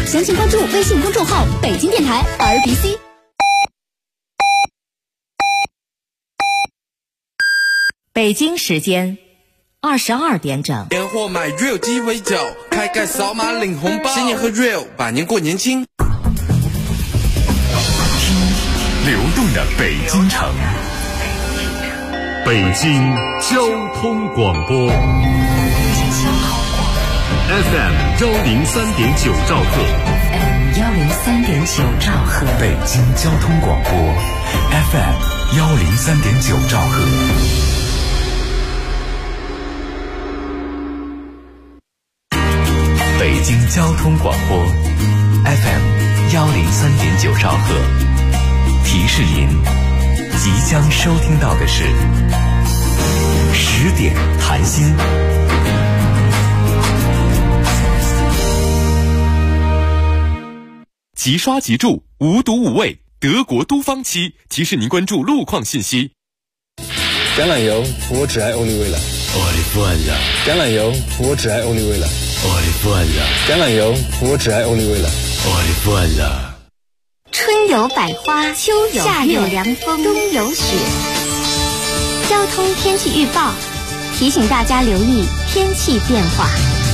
详情关注微信公众号北京电台 RBC。 北京时间22点整。 年货买 real 鸡尾酒，开盖扫码领红包，新年喝 real， 百年过年轻。 流动的北京城，北京交通广播 FM 103.9兆赫 103.9兆赫， 北京交通广播 FM 103.9兆赫。北京交通广播 FM 103.9兆赫，提示您即将收听到的是10点谈心。 即刷即住，无毒无味，德国都芳漆提示您关注路况信息。 橄榄油，我只爱欧丽薇了。橄榄油，我只爱欧丽薇了。橄榄油，我只爱欧丽薇了。 春有百花，秋有夏有凉风，冬有雪。交通天气预报提醒大家留意天气变化。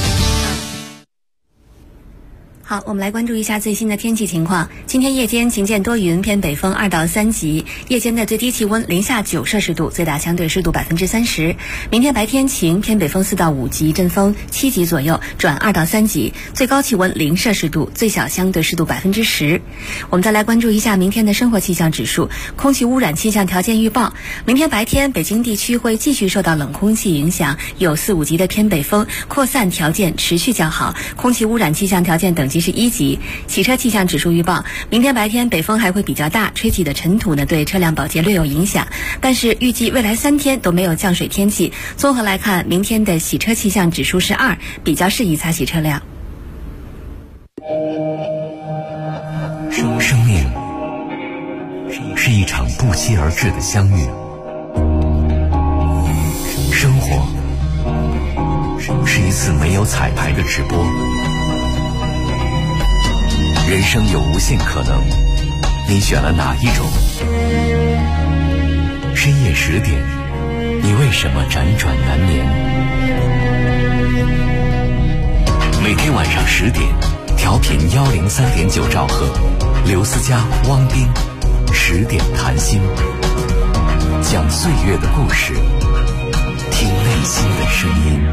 好，我们来关注一下最新的天气情况。今天夜间晴见多云，偏北风2到3级，夜间的最低气温零下9摄氏度，最大相对湿度30%。明天白天晴，偏北风4到5级，阵风7级左右，转2到3级，最高气温0摄氏度，最小相对湿度10%。我们再来关注一下明天的生活气象指数，空气污染气象条件预报。明天白天，北京地区会继续受到冷空气影响，有4、5级的偏北风，扩散条件持续较好，空气污染气象条件等级是1级。洗车气象指数预报，明天白天北风还会比较大，吹起的尘土呢对车辆保洁略有影响，但是预计未来3天都没有降水天气。综合来看，明天的洗车气象指数是2，比较适宜擦洗车辆。 生命是一场不期而至的相遇，生活是一次没有彩排的直播。人生有无限可能，你选了哪一种？深夜10点，你为什么辗转难眠？每天晚上10点，调频103.9兆赫，刘思佳、汪斌10点谈心，讲岁月的故事，听内心的声音。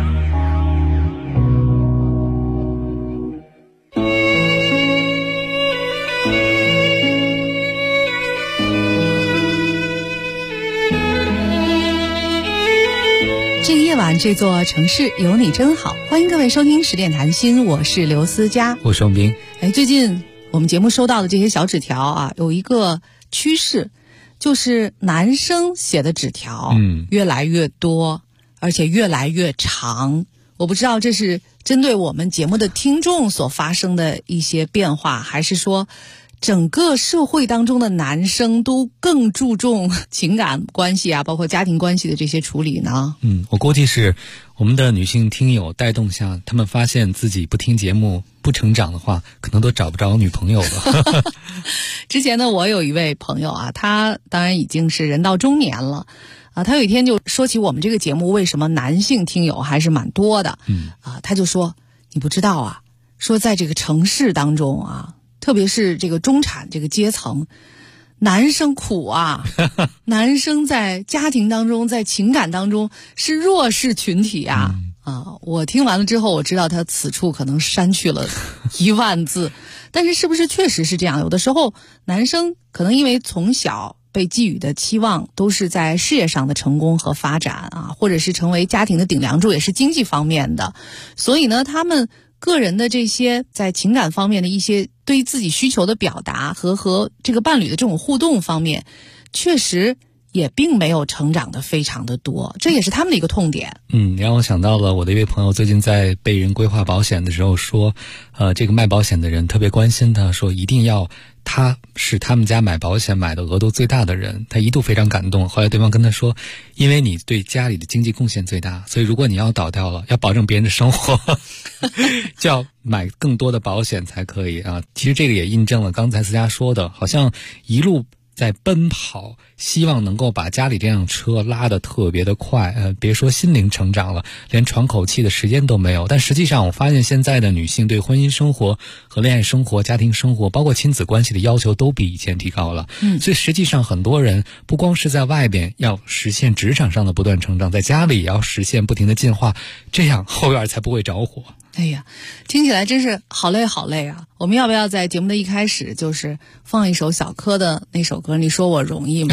夜晚这座城市有你真好，欢迎各位收听10点谈心，我是刘思佳， 我是王斌。 最近我们节目收到的这些小纸条啊，有一个趋势，就是男生写的纸条越来越多，而且越来越长。我不知道这是针对我们节目的听众所发生的一些变化，还是说整个社会当中的男生都更注重情感关系啊，包括家庭关系的这些处理呢？ 我估计是我们的女性听友带动下，他们发现自己不听节目不成长的话，可能都找不着女朋友了。 之前呢，我有一位朋友啊，他当然已经是人到中年了啊，他有一天就说起我们这个节目为什么男性听友还是蛮多的他就说你不知道啊，说在这个城市当中啊，特别是这个中产这个阶层，男生苦啊，男生在家庭当中，在情感当中是弱势群体啊。我听完了之后，我知道他此处可能删去了1万字，但是是不是确实是这样？有的时候男生可能因为从小被寄予的期望都是在事业上的成功和发展啊，或者是成为家庭的顶梁柱，也是经济方面的，所以呢，他们个人的这些在情感方面的一些对自己需求的表达和这个伴侣的这种互动方面，确实也并没有成长的非常的多，这也是他们的一个痛点。 你让我想到了我的一位朋友最近在被人规划保险的时候说，这个卖保险的人特别关心他，说一定要他是他们家买保险买的额度最大的人，他一度非常感动。后来对方跟他说，因为你对家里的经济贡献最大，所以如果你要倒掉了，要保证别人的生活，就要买更多的保险才可以啊。其实这个也印证了刚才思佳说的，好像一路在奔跑，希望能够把家里这辆车拉得特别的快，别说心灵成长了，连喘口气的时间都没有。但实际上我发现现在的女性对婚姻生活和恋爱生活、家庭生活包括亲子关系的要求都比以前提高了。所以实际上很多人不光是在外边要实现职场上的不断成长，在家里也要实现不停的进化，这样后院才不会着火。 哎呀，听起来真是好累好累啊！我们要不要在节目的一开始就是放一首小柯的那首歌？你说我容易吗？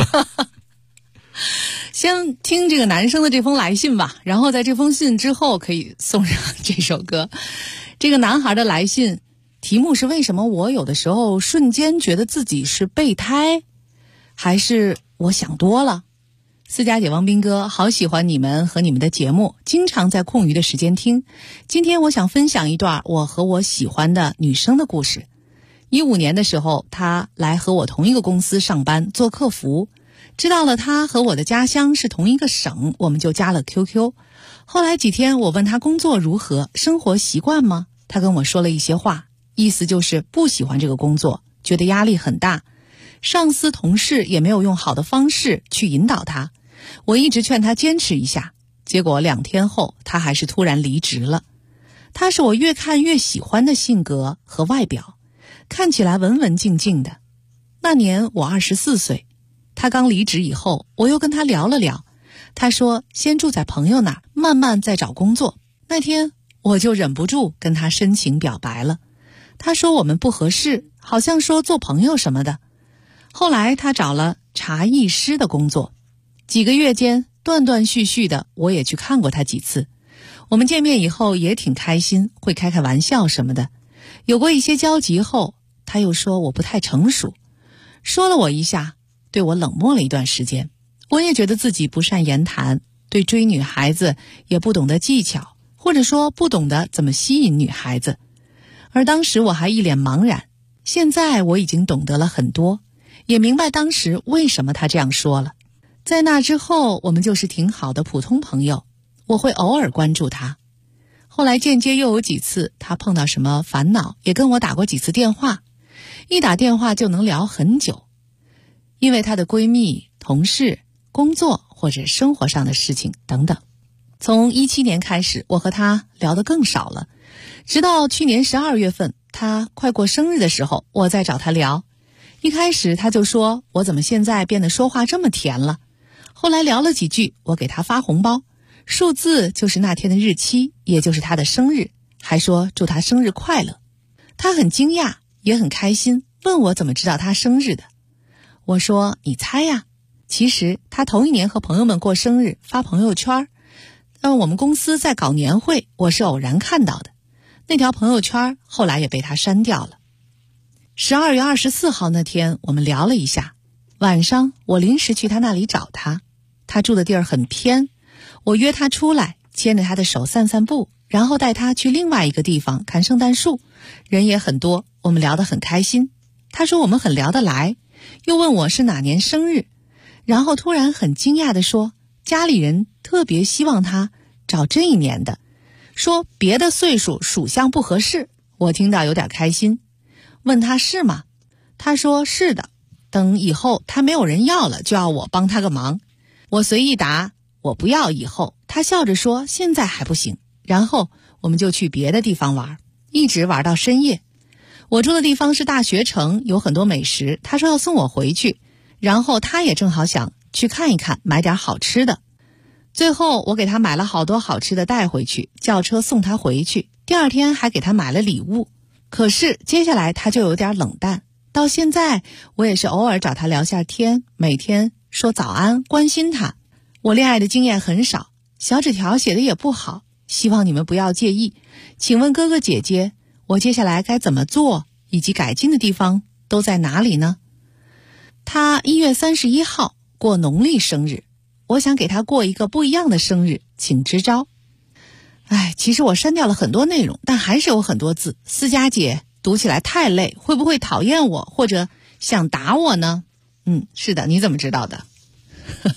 先听这个男生的这封来信吧，然后在这封信之后可以送上这首歌。这个男孩的来信题目是：为什么我有的时候瞬间觉得自己是备胎，还是我想多了？思佳姐、王斌哥，好喜欢你们和你们的节目，经常在空余的时间听。今天我想分享一段我和我喜欢的女生的故事。15年的时候，她来和我同一个公司上班做客服，知道了她和我的家乡是同一个省，我们就加了 QQ。后来几天我问她工作如何，生活习惯吗？她跟我说了一些话，意思就是不喜欢这个工作，觉得压力很大，上司同事也没有用好的方式去引导她。我一直劝她坚持一下，结果2天后她还是突然离职了。她是我越看越喜欢的性格和外表，看起来文文静静的。那年我24岁，她刚离职以后，我又跟她聊了聊，她说先住在朋友那儿，慢慢再找工作。那天我就忍不住跟她深情表白了，她说我们不合适，好像说做朋友什么的。后来她找了茶艺师的工作，几个月间断断续续的，我也去看过她几次。我们见面以后也挺开心，会开开玩笑什么的。有过一些交集后，她又说我不太成熟，说了我一下，对我冷漠了一段时间。我也觉得自己不善言谈，对追女孩子也不懂得技巧，或者说不懂得怎么吸引女孩子。而当时我还一脸茫然，现在我已经懂得了很多，也明白当时为什么她这样说了。在那之后，我们就是挺好的普通朋友，我会偶尔关注她。后来间接又有几次她碰到什么烦恼，也跟我打过几次电话，一打电话就能聊很久，因为她的闺蜜、同事、工作或者生活上的事情等等。从17年开始，我和她聊得更少了，直到去年12月份，她快过生日的时候，我再找她聊。一开始她就说我怎么现在变得说话这么甜了，后来聊了几句，我给她发红包，数字就是那天的日期，也就是她的生日，还说祝她生日快乐。她很惊讶，也很开心，问我怎么知道她生日的。我说你猜呀。其实她头一年和朋友们过生日发朋友圈，我们公司在搞年会，我是偶然看到的，那条朋友圈后来也被她删掉了。12月24号那天我们聊了一下，晚上我临时去她那里找她，她住的地儿很偏，我约她出来，牵着她的手散散步，然后带她去另外一个地方看圣诞树，人也很多，我们聊得很开心。她说我们很聊得来，又问我是哪年生日，然后突然很惊讶地说家里人特别希望她找这一年的，说别的岁数属相不合适。我听到有点开心，问她是吗？她说是的，等以后她没有人要了，就要我帮她个忙。我随意答我不要以后，她笑着说现在还不行。然后我们就去别的地方玩，一直玩到深夜。我住的地方是大学城，有很多美食，她说要送我回去，然后她也正好想去看一看，买点好吃的。最后我给她买了好多好吃的带回去，叫车送她回去，第二天还给她买了礼物。可是接下来她就有点冷淡，到现在我也是偶尔找她聊下天，每天说早安，关心她。我恋爱的经验很少，小纸条写的也不好，希望你们不要介意。请问哥哥姐姐，我接下来该怎么做，以及改进的地方都在哪里呢？她1月31号过农历生日，我想给她过一个不一样的生日，请支招。其实我删掉了很多内容，但还是有很多字，思佳姐读起来太累，会不会讨厌我或者想打我呢？是的，你怎么知道的？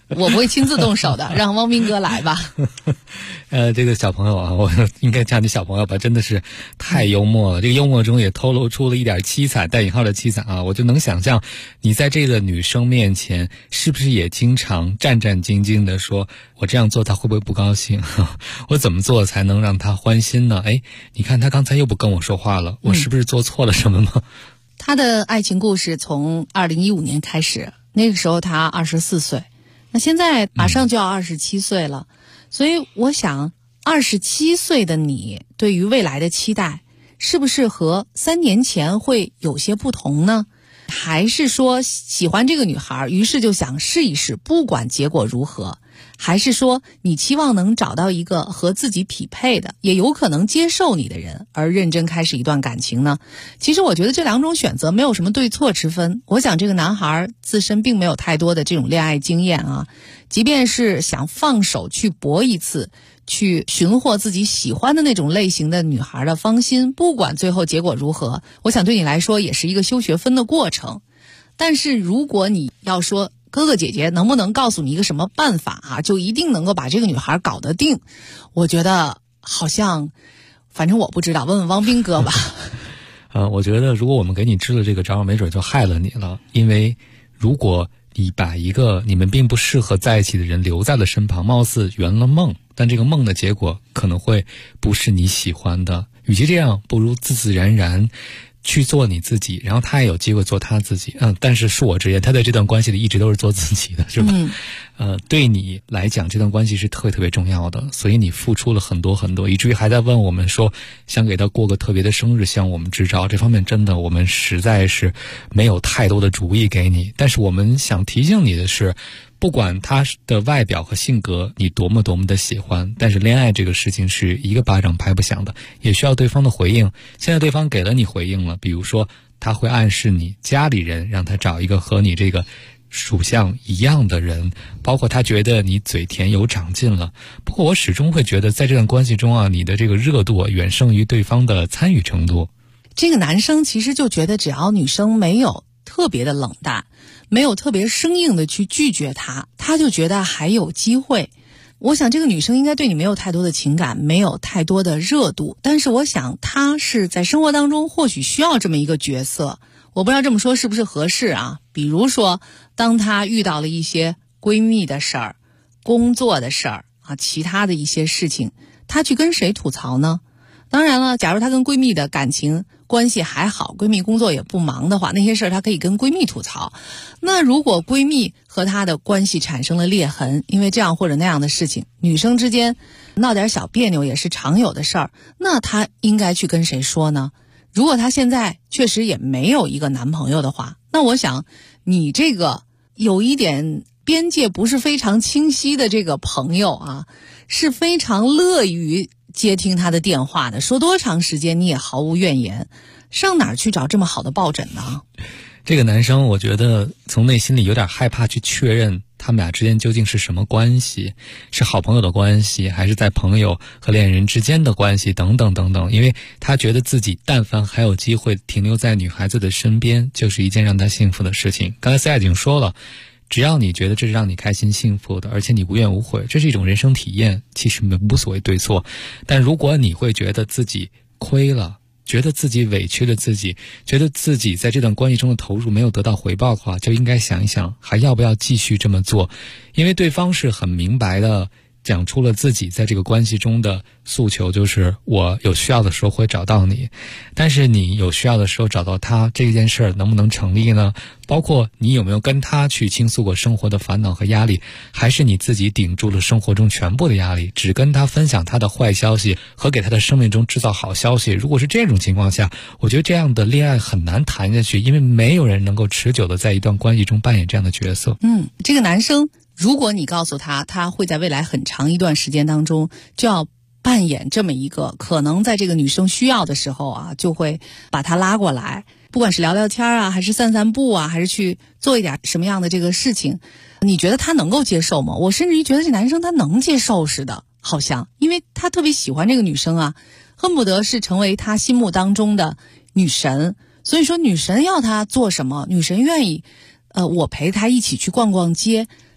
我不会亲自动手的，让汪斌哥来吧。 这个小朋友啊，我应该叫你小朋友吧，真的是太幽默了。这个幽默中也透露出了一点凄惨，带引号的凄惨啊！我就能想象你在这个女生面前，是不是也经常战战兢兢的说，我这样做她会不会不高兴？我怎么做才能让她欢心呢？哎，你看她刚才又不跟我说话了，我是不是做错了什么吗？ 他的爱情故事从2015年开始，那个时候他24岁，那现在马上就要27岁了，所以我想27岁的你对于未来的期待是不是和3年前会有些不同呢？还是说喜欢这个女孩，于是就想试一试，不管结果如何？还是说你期望能找到一个和自己匹配的，也有可能接受你的人，而认真开始一段感情呢？其实我觉得这两种选择没有什么对错之分。我想这个男孩自身并没有太多的这种恋爱经验啊，即便是想放手去搏一次，去寻获自己喜欢的那种类型的女孩的芳心，不管最后结果如何，我想对你来说也是一个修学分的过程。但是如果你要说哥哥姐姐能不能告诉你一个什么办法啊，就一定能够把这个女孩搞得定，我觉得好像反正我不知道，问问汪斌哥吧。 我觉得如果我们给你支了这个招，没准就害了你了。因为如果你把一个你们并不适合在一起的人留在了身旁，貌似圆了梦，但这个梦的结果可能会不是你喜欢的。与其这样，不如自自然然去做你自己，然后他也有机会做他自己。但是恕我直言，他在这段关系里一直都是做自己的，是吧？对你来讲，这段关系是特别特别重要的，所以你付出了很多很多，以至于还在问我们说，想给他过个特别的生日，向我们支招。这方面真的我们实在是没有太多的主意给你。但是我们想提醒你的是，不管他的外表和性格你多么多么的喜欢，但是恋爱这个事情是一个巴掌拍不响的，也需要对方的回应。现在对方给了你回应了，比如说他会暗示你家里人让他找一个和你这个属相一样的人，包括他觉得你嘴甜有长进了。不过我始终会觉得在这段关系中啊，你的这个热度远胜于对方的参与程度。 这个男生其实就觉得只要女生没有特别的冷淡，没有特别生硬的去拒绝他，他就觉得还有机会。我想这个女生应该对你没有太多的情感，没有太多的热度，但是我想她是在生活当中或许需要这么一个角色。我不知道这么说是不是合适啊？比如说当她遇到了一些闺蜜的事儿、工作的事儿啊，其他的一些事情，她去跟谁吐槽呢？当然了，假如她跟闺蜜的感情关系还好，闺蜜工作也不忙的话，那些事儿她可以跟闺蜜吐槽。那如果闺蜜和她的关系产生了裂痕，因为这样或者那样的事情，女生之间闹点小别扭也是常有的事儿，那她应该去跟谁说呢？如果她现在确实也没有一个男朋友的话，那我想你这个有一点边界不是非常清晰的这个朋友啊，是非常乐于接听他的电话的，说多长时间你也毫无怨言，上哪儿去找这么好的抱枕呢？ 这个男生我觉得从内心里有点害怕去确认他们俩之间究竟是什么关系，是好朋友的关系，还是在朋友和恋人之间的关系等等等等。因为他觉得自己但凡还有机会停留在女孩子的身边，就是一件让他幸福的事情。刚才赛已经说了，只要你觉得这是让你开心幸福的，而且你无怨无悔，这是一种人生体验，其实无所谓对错。但如果你会觉得自己亏了，觉得自己委屈了自己，觉得自己在这段关系中的投入没有得到回报的话，就应该想一想还要不要继续这么做。因为对方是很明白的讲出了自己在这个关系中的诉求，就是我有需要的时候会找到你，但是你有需要的时候找到他，这件事儿能不能成立呢？包括你有没有跟他去倾诉过生活的烦恼和压力，还是你自己顶住了生活中全部的压力，只跟他分享他的坏消息和给他的生命中制造好消息。如果是这种情况下，我觉得这样的恋爱很难谈下去，因为没有人能够持久的在一段关系中扮演这样的角色。 这个男生如果你告诉他，他会在未来很长一段时间当中就要扮演这么一个，可能在这个女生需要的时候啊，就会把她拉过来，不管是聊聊天啊，还是散散步啊，还是去做一点什么样的这个事情，你觉得他能够接受吗？我甚至于觉得这男生他能接受似的，好像因为他特别喜欢这个女生啊，恨不得是成为他心目当中的女神。所以说女神要他做什么，女神愿意我陪他一起去逛逛街，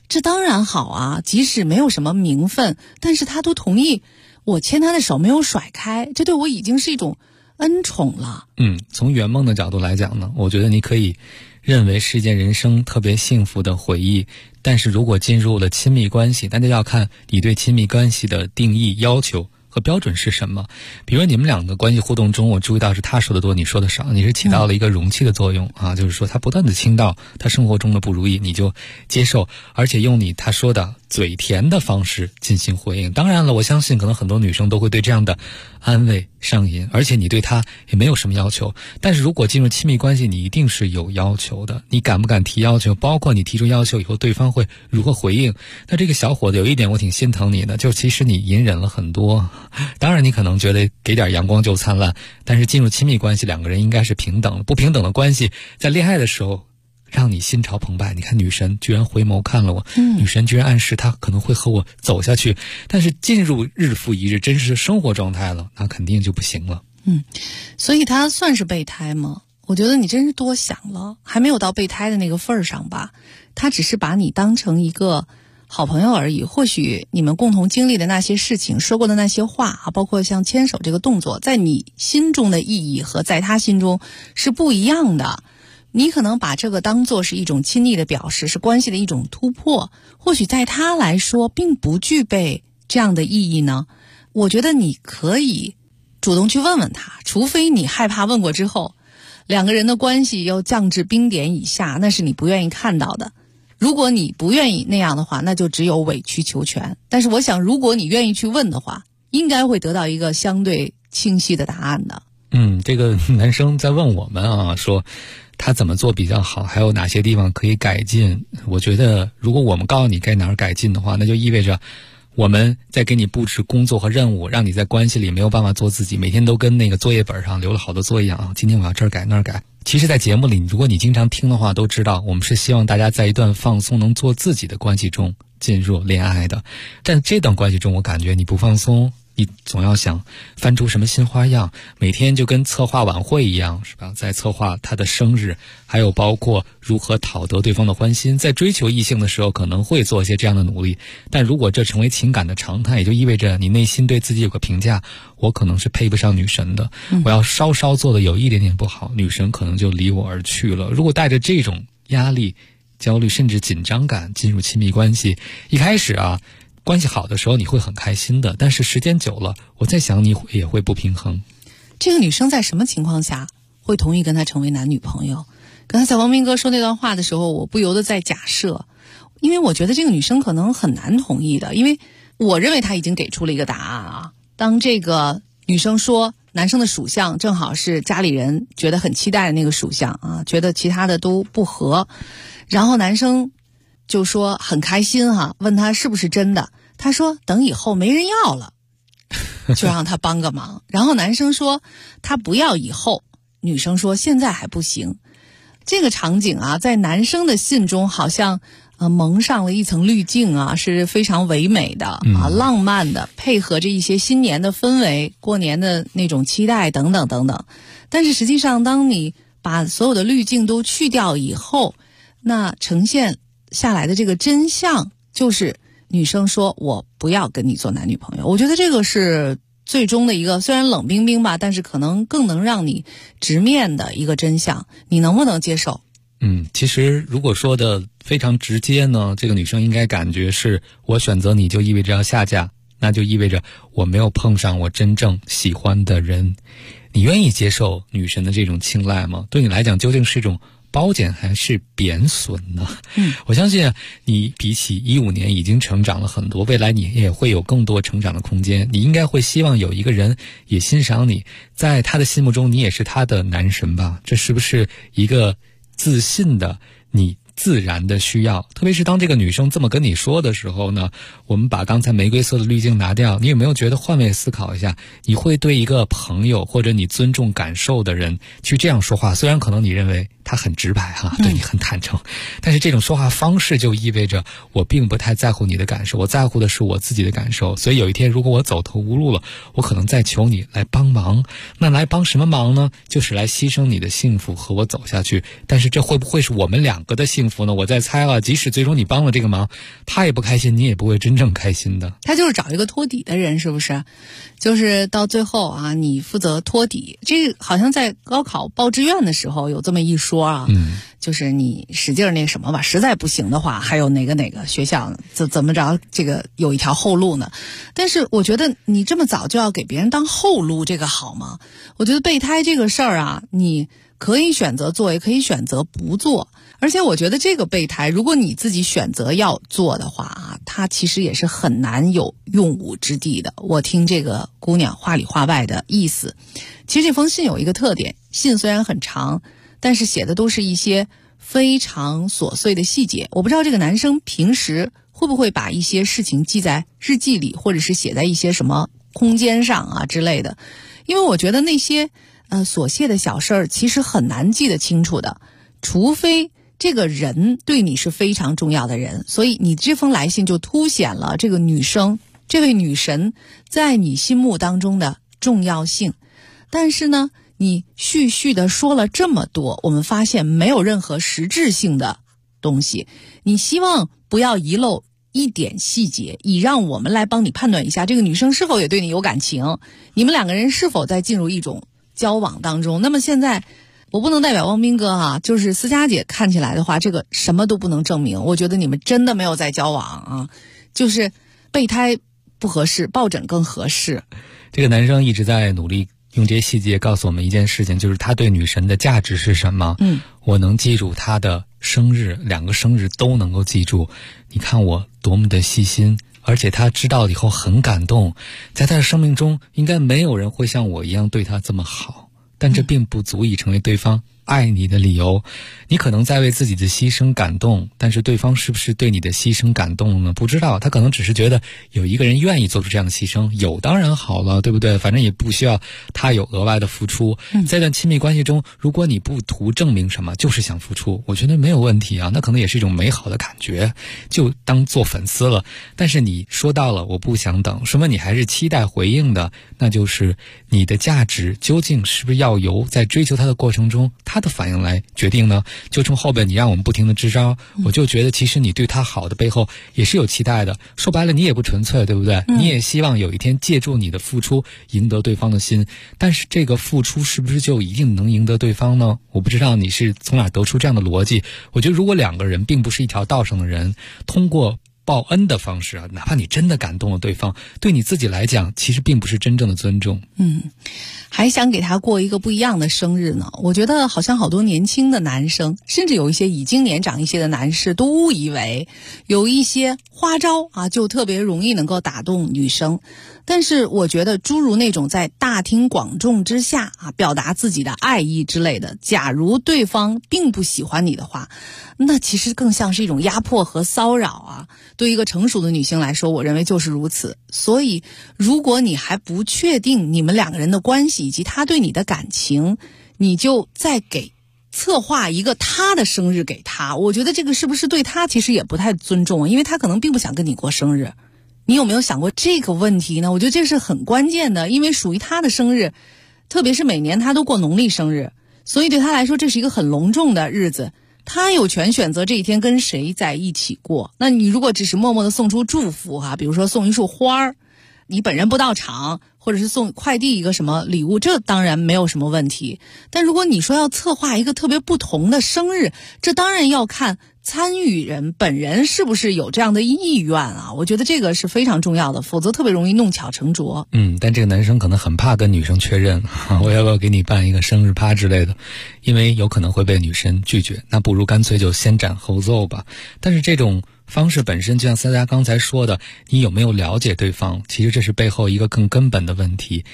这当然好啊，即使没有什么名分，但是他都同意我牵他的手没有甩开，这对我已经是一种恩宠了。 从圆梦的角度来讲呢，我觉得你可以认为是一件人生特别幸福的回忆，但是如果进入了亲密关系，那就要看你对亲密关系的定义、要求和标准是什么。比如你们两个关系互动中，我注意到是他说的多，你说的少，你是起到了一个容器的作用啊，就是说他不断的倾倒他生活中的不如意，你就接受，而且用他说的嘴甜的方式进行回应。当然了，我相信可能很多女生都会对这样的安慰上瘾，而且你对他也没有什么要求。但是如果进入亲密关系，你一定是有要求的，你敢不敢提要求，包括你提出要求以后对方会如何回应。那这个小伙子有一点我挺心疼你的，就其实你隐忍了很多，当然你可能觉得给点阳光就灿烂，但是进入亲密关系，两个人应该是平等的。不平等的关系在恋爱的时候让你心潮澎湃，你看女神居然回眸看了我，女神居然暗示她可能会和我走下去，但是进入日复一日真实的生活状态了，那肯定就不行了。 所以他算是备胎吗？我觉得你真是多想了，还没有到备胎的那个份儿上吧。他只是把你当成一个好朋友而已，或许你们共同经历的那些事情，说过的那些话啊，包括像牵手这个动作，在你心中的意义和在他心中是不一样的。你可能把这个当作是一种亲昵的表示，是关系的一种突破，或许在他来说并不具备这样的意义呢。我觉得你可以主动去问问他，除非你害怕问过之后两个人的关系又降至冰点以下，那是你不愿意看到的。如果你不愿意那样的话，那就只有委曲求全。但是我想如果你愿意去问的话，应该会得到一个相对清晰的答案的。 这个男生在问我们啊，说他怎么做比较好，还有哪些地方可以改进。我觉得如果我们告诉你该哪儿改进的话，那就意味着我们在给你布置工作和任务，让你在关系里没有办法做自己，每天都跟那个作业本上留了好多作业啊，今天我要这儿改那儿改。其实在节目里，如果你经常听的话都知道，我们是希望大家在一段放松能做自己的关系中进入恋爱的。但这段关系中我感觉你不放松，你总要想翻出什么新花样，每天就跟策划晚会一样，是吧？在策划他的生日，还有包括如何讨得对方的欢心。在追求异性的时候可能会做一些这样的努力，但如果这成为情感的常态，也就意味着你内心对自己有个评价，我可能是配不上女神的，我要稍稍做的有一点点不好，女神可能就离我而去了。如果带着这种压力、焦虑甚至紧张感进入亲密关系，一开始啊关系好的时候你会很开心的，但是时间久了，我在想你也会不平衡。 这个女生在什么情况下会同意跟他成为男女朋友？刚才在王明哥说那段话的时候，我不由得在假设，因为我觉得这个女生可能很难同意的，因为我认为她已经给出了一个答案啊。当这个女生说男生的属相正好是家里人觉得很期待的那个属相啊，觉得其他的都不合，然后男生就说很开心哈，问他是不是真的，他说等以后没人要了就让他帮个忙。然后男生说他不要以后，女生说现在还不行。这个场景啊，在男生的信中好像蒙上了一层滤镜啊，是非常唯美的啊，浪漫的，配合着一些新年的氛围，过年的那种期待等等等等。但是实际上当你把所有的滤镜都去掉以后，那呈现下来的这个真相就是女生说我不要跟你做男女朋友。我觉得这个是最终的一个虽然冷冰冰吧，但是可能更能让你直面的一个真相，你能不能接受？ 其实如果说的非常直接呢，这个女生应该感觉是我选择你就意味着要下嫁，那就意味着我没有碰上我真正喜欢的人。你愿意接受女神的这种青睐吗？对你来讲究竟是一种褒减还是贬损呢？我相信你比起15年已经成长了很多，未来你也会有更多成长的空间。你应该会希望有一个人也欣赏你，在他的心目中你也是他的男神吧？这是不是一个自信的你自然的需要？特别是当这个女生这么跟你说的时候呢，我们把刚才玫瑰色的滤镜拿掉，你有没有觉得换位思考一下，你会对一个朋友或者你尊重感受的人去这样说话？虽然可能你认为他很直白哈，对你很坦诚，但是这种说话方式就意味着我并不太在乎你的感受，我在乎的是我自己的感受。所以有一天如果我走投无路了，我可能再求你来帮忙。那来帮什么忙呢？就是来牺牲你的幸福和我走下去。但是这会不会是我们两个的幸福呢？我在猜了，即使最终你帮了这个忙，他也不开心，你也不会真正开心的。 他就是找一个托底的人，是不是？就是到最后啊，你负责托底。这个好像在高考报志愿的时候有这么一说啊，就是你使劲那什么吧，实在不行的话，还有哪个学校怎么着，这个有一条后路呢？但是我觉得你这么早就要给别人当后路，这个好吗？我觉得备胎这个事儿啊，你可以选择做，也可以选择不做。而且我觉得这个备胎，如果你自己选择要做的话啊，它其实也是很难有用武之地的。我听这个姑娘话里话外的意思，其实这封信有一个特点，信虽然很长，但是写的都是一些非常琐碎的细节。我不知道这个男生平时会不会把一些事情记在日记里，或者是写在一些什么空间上啊之类的。因为我觉得那些琐屑的小事儿其实很难记得清楚的，除非这个人对你是非常重要的人。所以你这封来信就凸显了这个女生，这位女神在你心目当中的重要性。但是呢，你絮絮的说了这么多，我们发现没有任何实质性的东西。你希望不要遗漏一点细节，以让我们来帮你判断一下这个女生是否也对你有感情，你们两个人是否在进入一种交往当中。那么现在我不能代表汪斌哥啊，就是思佳姐看起来的话，这个什么都不能证明。我觉得你们真的没有在交往啊，就是备胎不合适，抱枕更合适。 这个男生一直在努力用这些细节告诉我们一件事情，就是他对女神的价值是什么。我能记住他的生日，2个生日都能够记住。你看我多么的细心，而且他知道以后很感动，在他的生命中应该没有人会像我一样对他这么好，但这并不足以成为对方爱你的理由。你可能在为自己的牺牲感动，但是对方是不是对你的牺牲感动呢？不知道，他可能只是觉得有一个人愿意做出这样的牺牲，有当然好了，对不对？反正也不需要他有额外的付出。在一段亲密关系中，如果你不图证明什么，就是想付出，我觉得没有问题啊，那可能也是一种美好的感觉，就当做粉丝了。但是你说到了我不想等，说明你还是期待回应的，那就是你的价值究竟是不是要由在追求他的过程中他的反应来决定呢？就从后边你让我们不停的支招，我就觉得其实你对他好的背后也是有期待的。说白了你也不纯粹，对不对？你也希望有一天借助你的付出赢得对方的心，但是这个付出是不是就一定能赢得对方呢？我不知道你是从哪得出这样的逻辑。我觉得如果2个人并不是一条道上的人，通过报恩的方式啊，哪怕你真的感动了对方，对你自己来讲其实并不是真正的尊重。 还想给他过一个不一样的生日呢。我觉得好像好多年轻的男生，甚至有一些已经年长一些的男士，都误以为有一些花招啊，就特别容易能够打动女生。但是我觉得诸如那种在大庭广众之下啊表达自己的爱意之类的，假如对方并不喜欢你的话，那其实更像是一种压迫和骚扰啊。对一个成熟的女性来说，我认为就是如此。所以如果你还不确定你们2个人的关系以及他对你的感情，你就再给策划一个他的生日给他，我觉得这个是不是对他其实也不太尊重，因为他可能并不想跟你过生日。你有没有想过这个问题呢？我觉得这是很关键的，因为属于他的生日，特别是每年他都过农历生日，所以对他来说这是一个很隆重的日子，他有权选择这一天跟谁在一起过。那你如果只是默默的送出祝福比如说送一束花，你本人不到场，或者是送快递一个什么礼物，这当然没有什么问题。但如果你说要策划一个特别不同的生日，这当然要看参与人本人是不是有这样的意愿啊。我觉得这个是非常重要的，否则特别容易弄巧成拙。 但这个男生可能很怕跟女生确认我要不要给你办一个生日趴之类的，因为有可能会被女生拒绝，那不如干脆就先斩后奏吧。但是这种方式本身就像思佳刚才说的，你有没有了解对方，其实这是背后一个更根本的问题。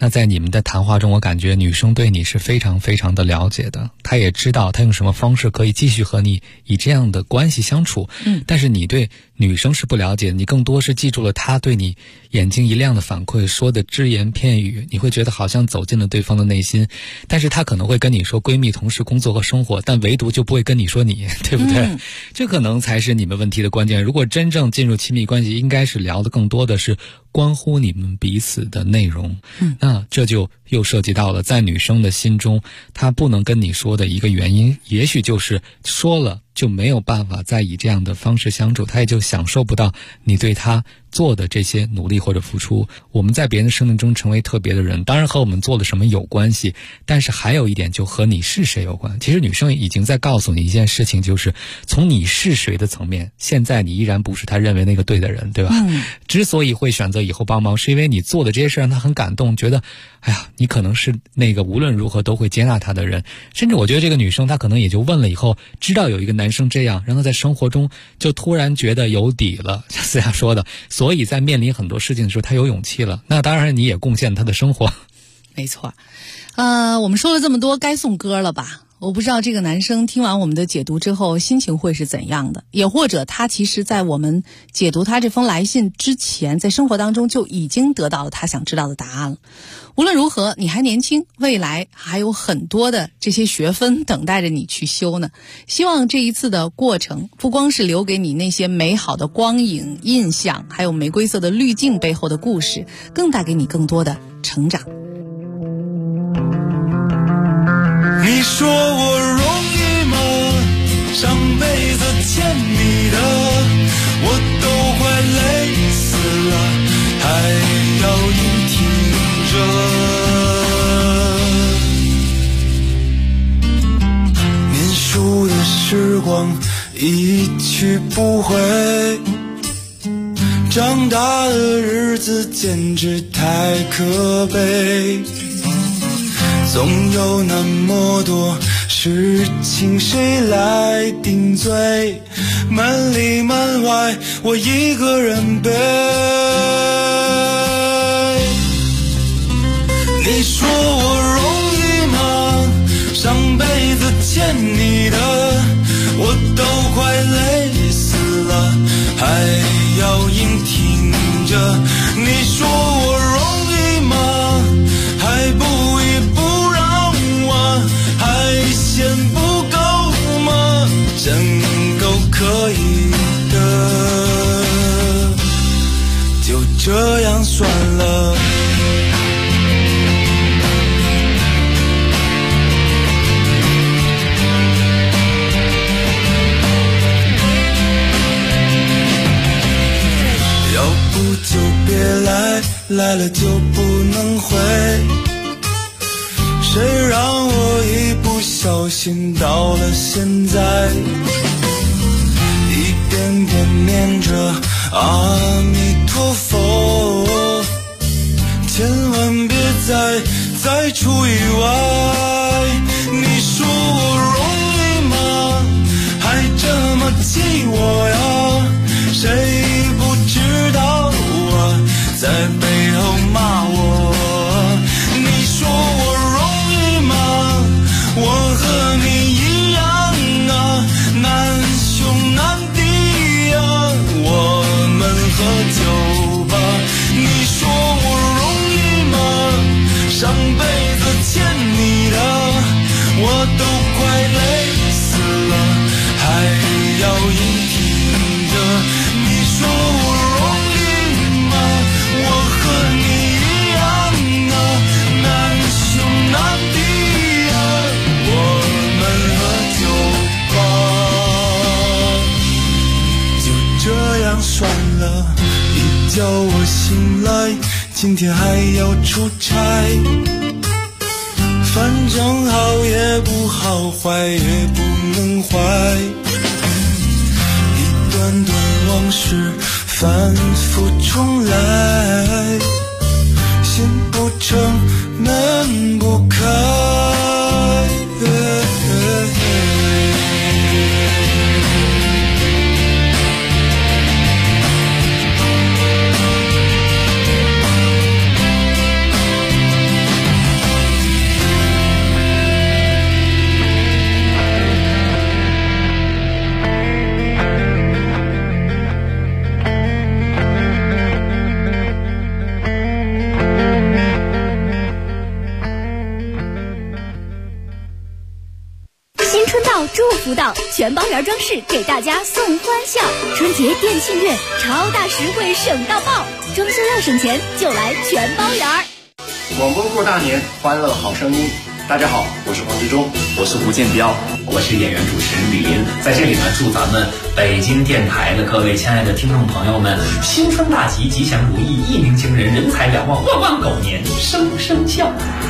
那在你们的谈话中，我感觉女生对你是非常非常的了解的，她也知道她用什么方式可以继续和你以这样的关系相处。但是你对女生是不了解，你更多是记住了她对你眼睛一亮的反馈，说的只言片语，你会觉得好像走进了对方的内心。但是她可能会跟你说闺蜜、同事、工作和生活，但唯独就不会跟你说你，对不对？这可能才是你们问题的关键。如果真正进入亲密关系，应该是聊的更多的是关乎你们彼此的内容。那这就又涉及到了在女生的心中，她不能跟你说的一个原因，也许就是说了就没有办法再以这样的方式相处，她也就享受不到你对她做的这些努力或者付出。我们在别人的生命中成为特别的人，当然和我们做了什么有关系，但是还有一点就和你是谁有关。其实女生已经在告诉你一件事情，就是从你是谁的层面，现在你依然不是她认为那个对的人，对吧？之所以会选择以后帮忙，是因为你做的这些事让她很感动，觉得哎呀，你可能是那个无论如何都会接纳她的人。甚至我觉得这个女生她可能也就问了以后，知道有一个男生这样，让她在生活中就突然觉得有底了，像思雅说的，所以在面临很多事情的时候她有勇气了。那当然你也贡献她的生活。 没错。我们说了这么多，该送歌了吧？我不知道这个男生听完我们的解读之后心情会是怎样的，也或者他其实在我们解读他这封来信之前，在生活当中就已经得到了他想知道的答案了。无论如何，你还年轻，未来还有很多的这些学分等待着你去修呢。希望这一次的过程不光是留给你那些美好的光影印象，还有玫瑰色的滤镜背后的故事，更带给你更多的成长。 你说我容易吗？上辈子欠你的，我都快累死了，还要硬挺着。念书的时光一去不回，长大的日子简直太可悲。总有那么多事情谁来顶罪，门里门外我一个人背。你说我容易吗？上辈子欠你的，我都快累死了，还要硬挺着。你说我容易吗？还不嫌不够吗？真够可以的，就这样算了。要不就别来，来了就不能回。谁让我一不小心到了现在，一遍遍念着阿弥陀佛，千万别再出意外。你说我容易吗？还这么气我呀？谁不知道啊，在背后骂我。你说我我和你一样啊，难兄难弟啊，我们喝酒吧。你说我容易吗？上辈子欠你的，我都快累死了，还要硬挺着。你说我容易吗？我和你一样啊，难兄难弟。算了，一觉我醒来，今天还要出差，反正好也不好，坏也不能坏，一段段往事反复重来，心不诚门不开。 春到，祝福到，全包圆装饰给大家送欢笑。春节店庆月，超大实惠省到爆，装修要省钱就来全包圆。 广播过大年，欢乐好声音。大家好，我是黄志忠， 我是吴建彪，我是演员主持人李林。在这里呢，祝咱们北京电台的各位亲爱的听众朋友们，新春大吉，吉祥如意，一鸣惊人，人财两旺，万万狗年，生生笑。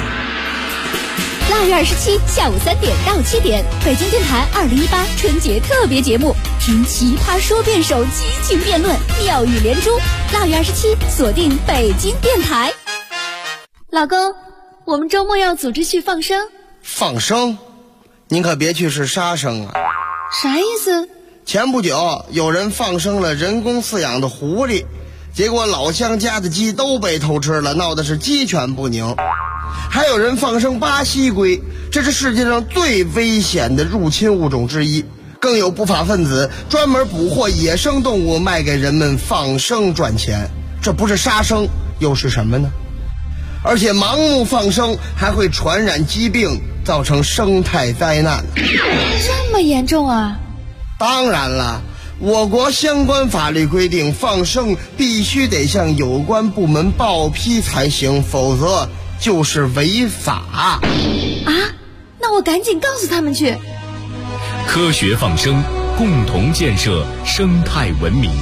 腊月27下午3点到7点，北京电台2018春节特别节目，听奇葩说辩手激情辩论，妙语连珠。腊月27锁定北京电台。 老公，我们周末要组织去放生。 放生？您可别去是杀生啊！ 啥意思？ 前不久有人放生了人工饲养的狐狸，结果老乡家的鸡都被偷吃了，闹的是鸡犬不宁。还有人放生巴西龟，这是世界上最危险的入侵物种之一。更有不法分子专门捕获野生动物卖给人们放生赚钱，这不是杀生又是什么呢？而且盲目放生还会传染疾病，造成生态灾难。 这么严重啊？ 当然了，我国相关法律规定，放生必须得向有关部门报批才行，否则就是违法。 啊？那我赶紧告诉他们去。 科学放生，共同建设生态文明。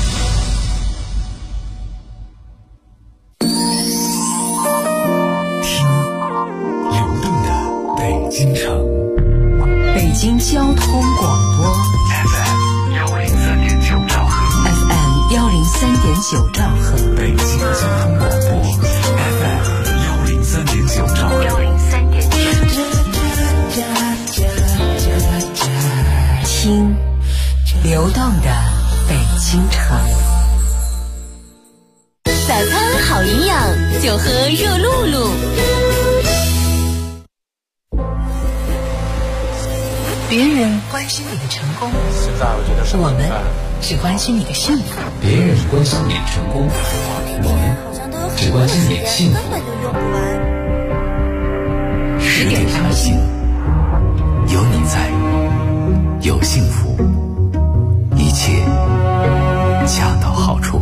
京城，北京交通广播 FM 103.9兆赫 ，FM 103.9兆赫，北京交通广播 FM 103.9兆赫，103.9。听流动的北京城。 早餐好营养，就喝热露露。 别人关心你的成功，我们只关心你的幸福。别人关心你的成功，我们只关心你的幸福。10点谈心，有你在，有幸福，一切恰到好处。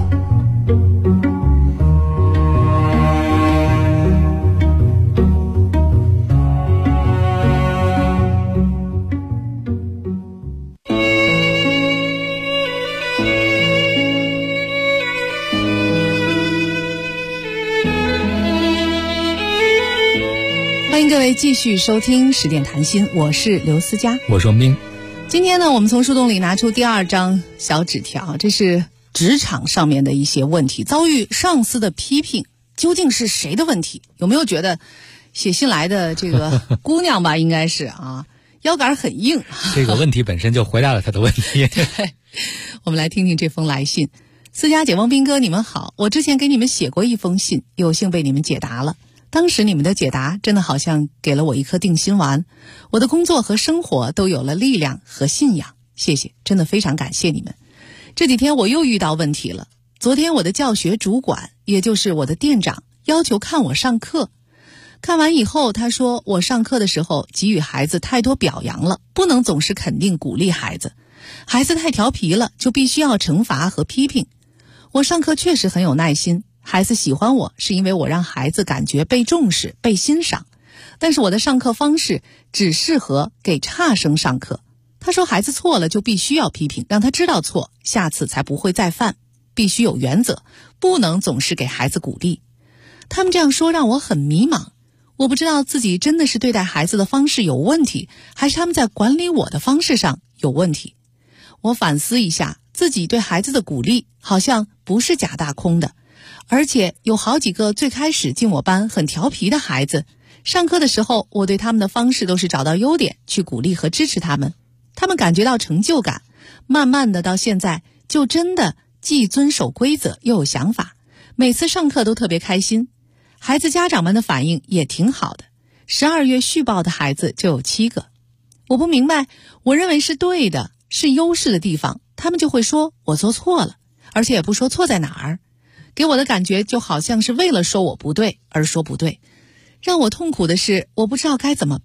欢迎各位继续收听10点谈心，我是刘思佳， 我是王斌。 今天呢，我们从树洞里拿出第2张小纸条，这是职场上面的一些问题，遭遇上司的批评，究竟是谁的问题？有没有觉得写信来的这个姑娘吧，应该是啊，腰杆很硬。 这个问题本身就回答了他的问题。 对，我们来听听这封来信。思佳姐、王斌哥，你们好，我之前给你们写过一封信，有幸被你们解答了。当时你们的解答真的好像给了我一颗定心丸，我的工作和生活都有了力量和信仰，谢谢，真的非常感谢你们。这几天我又遇到问题了，昨天我的教学主管，也就是我的店长，要求看我上课，看完以后他说我上课的时候给予孩子太多表扬了，不能总是肯定鼓励孩子，孩子太调皮了就必须要惩罚和批评。我上课确实很有耐心，孩子喜欢我是因为我让孩子感觉被重视、被欣赏，但是我的上课方式只适合给差生上课。他说孩子错了就必须要批评，让他知道错，下次才不会再犯，必须有原则，不能总是给孩子鼓励。他们这样说让我很迷茫，我不知道自己真的是对待孩子的方式有问题，还是他们在管理我的方式上有问题。我反思一下，自己对孩子的鼓励好像不是假大空的，而且有好几个最开始进我班很调皮的孩子，上课的时候我对他们的方式都是找到优点去鼓励和支持他们，他们感觉到成就感，慢慢的到现在就真的既遵守规则又有想法，每次上课都特别开心。孩子家长们的反应也挺好的，12月续报的孩子就有7个。我不明白，我认为是对的，是优势的地方，他们就会说我做错了，而且也不说错在哪儿，给我的感觉就好像是为了说我不对而说不对。让我痛苦的是，我不知道该怎么办，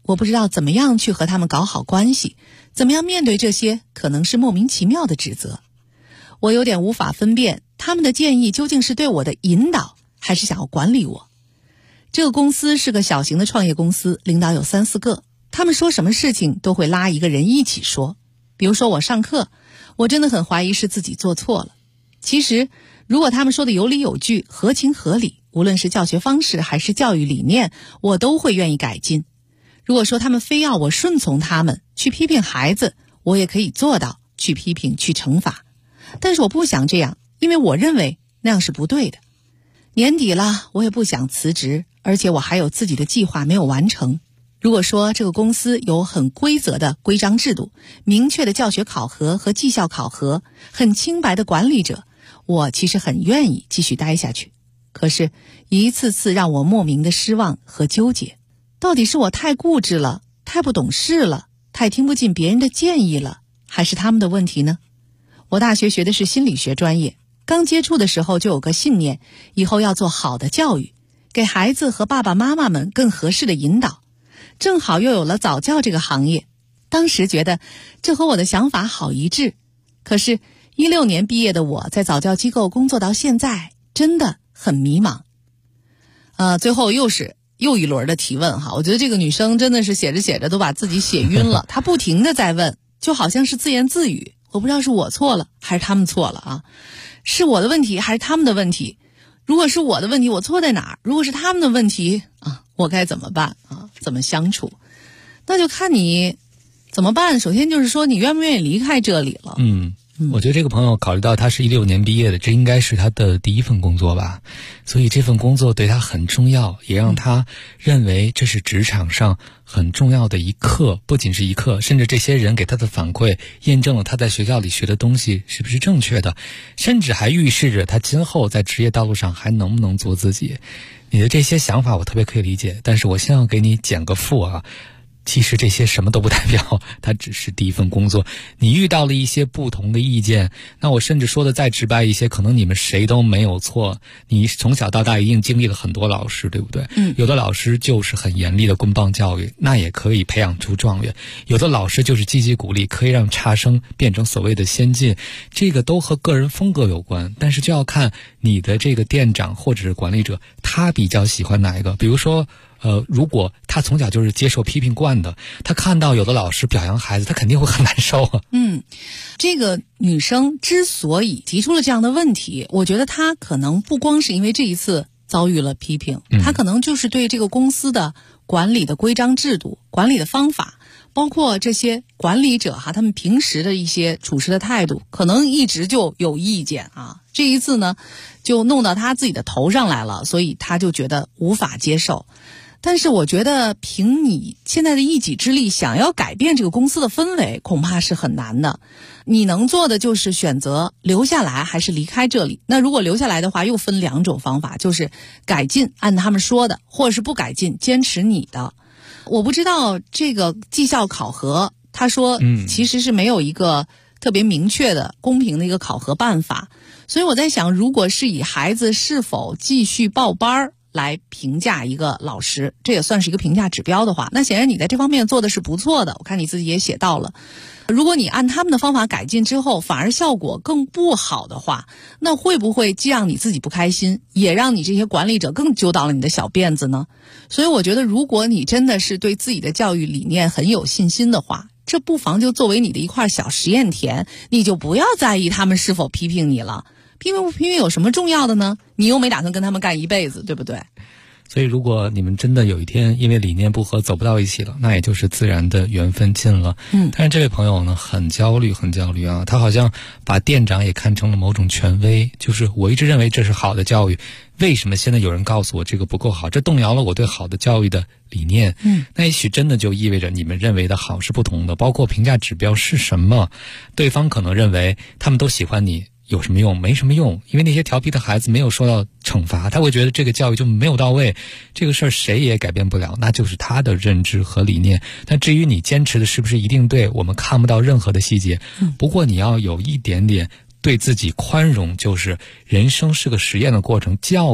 我不知道怎么样去和他们搞好关系，怎么样面对这些可能是莫名其妙的指责。我有点无法分辨他们的建议究竟是对我的引导，还是想要管理我。这个公司是个小型的创业公司，领导有3、4个，他们说什么事情都会拉一个人一起说。比如说我上课，我真的很怀疑是自己做错了。其实如果他们说的有理有据，合情合理，无论是教学方式还是教育理念，我都会愿意改进。如果说他们非要我顺从他们去批评孩子，我也可以做到去批评去惩罚。但是我不想这样，因为我认为那样是不对的。年底了，我也不想辞职，而且我还有自己的计划没有完成。如果说这个公司有很规则的规章制度，明确的教学考核和绩效考核，很清白的管理者，我其实很愿意继续待下去。可是一次次让我莫名的失望和纠结，到底是我太固执了，太不懂事了，太听不进别人的建议了，还是他们的问题呢？我大学学的是心理学专业，刚接触的时候就有个信念，以后要做好的教育，给孩子和爸爸妈妈们更合适的引导。正好又有了早教这个行业，当时觉得这和我的想法好一致。可是16年毕业的我，在早教机构工作到现在，真的很迷茫。最后又一轮的提问哈，我觉得这个女生真的是写着写着都把自己写晕了，她不停的在问，就好像是自言自语。我不知道是我错了还是他们错了啊？是我的问题还是他们的问题？如果是我的问题，我错在哪儿？如果是他们的问题啊，我该怎么办啊？怎么相处？那就看你怎么办。首先就是说，你愿不愿意离开这里了？ 我觉得这个朋友考虑到他是16年毕业的，这应该是他的第一份工作吧，所以这份工作对他很重要，也让他认为这是职场上很重要的一课，不仅是一课，甚至这些人给他的反馈验证了他在学校里学的东西是不是正确的，甚至还预示着他今后在职业道路上还能不能做自己。你的这些想法我特别可以理解，但是我先要给你减个负啊。其实这些什么都不代表，它只是第一份工作。你遇到了一些不同的意见，那我甚至说的再直白一些，可能你们谁都没有错。你从小到大一定经历了很多老师，对不对？有的老师就是很严厉的棍棒教育，那也可以培养出状元；有的老师就是积极鼓励，可以让差生变成所谓的先进。这个都和个人风格有关，但是就要看你的这个店长或者是管理者，他比较喜欢哪一个。比如说如果他从小就是接受批评惯的，他看到有的老师表扬孩子，他肯定会很难受啊。 这个女生之所以提出了这样的问题，我觉得她可能不光是因为这一次遭遇了批评，她可能就是对这个公司的管理的规章制度、管理的方法，包括这些管理者他们平时的一些处事的态度，可能一直就有意见啊。这一次呢，就弄到他自己的头上来了，所以他就觉得无法接受。但是我觉得凭你现在的一己之力，想要改变这个公司的氛围，恐怕是很难的。你能做的就是选择留下来还是离开这里。那如果留下来的话，又分2种方法，就是改进，按他们说的，或者是不改进，坚持你的。我不知道这个绩效考核，他说其实是没有一个特别明确的公平的一个考核办法。所以我在想，如果是以孩子是否继续报班来评价一个老师，这也算是一个评价指标的话，那显然你在这方面做的是不错的，我看你自己也写到了。如果你按他们的方法改进之后，反而效果更不好的话，那会不会既让你自己不开心，也让你这些管理者更揪到了你的小辫子呢？所以我觉得，如果你真的是对自己的教育理念很有信心的话，这不妨就作为你的一块小实验田，你就不要在意他们是否批评你了。批评不批评有什么重要的呢？你又没打算跟他们干一辈子，对不对？ 所以如果你们真的有一天因为理念不合走不到一起了，那也就是自然的缘分尽了。但是这位朋友呢，很焦虑啊，他好像把店长也看成了某种权威，就是我一直认为这是好的教育，为什么现在有人告诉我这个不够好？这动摇了我对好的教育的理念。那也许真的就意味着你们认为的好是不同的，包括评价指标是什么。对方可能认为他们都喜欢你，有什么用？没什么用，因为那些调皮的孩子没有受到惩罚，他会觉得这个教育就没有到位，这个事儿谁也改变不了，那就是他的认知和理念。但至于你坚持的是不是一定对，我们看不到任何的细节。不过你要有一点点对自己宽容，就是人生是个实验的过程，教育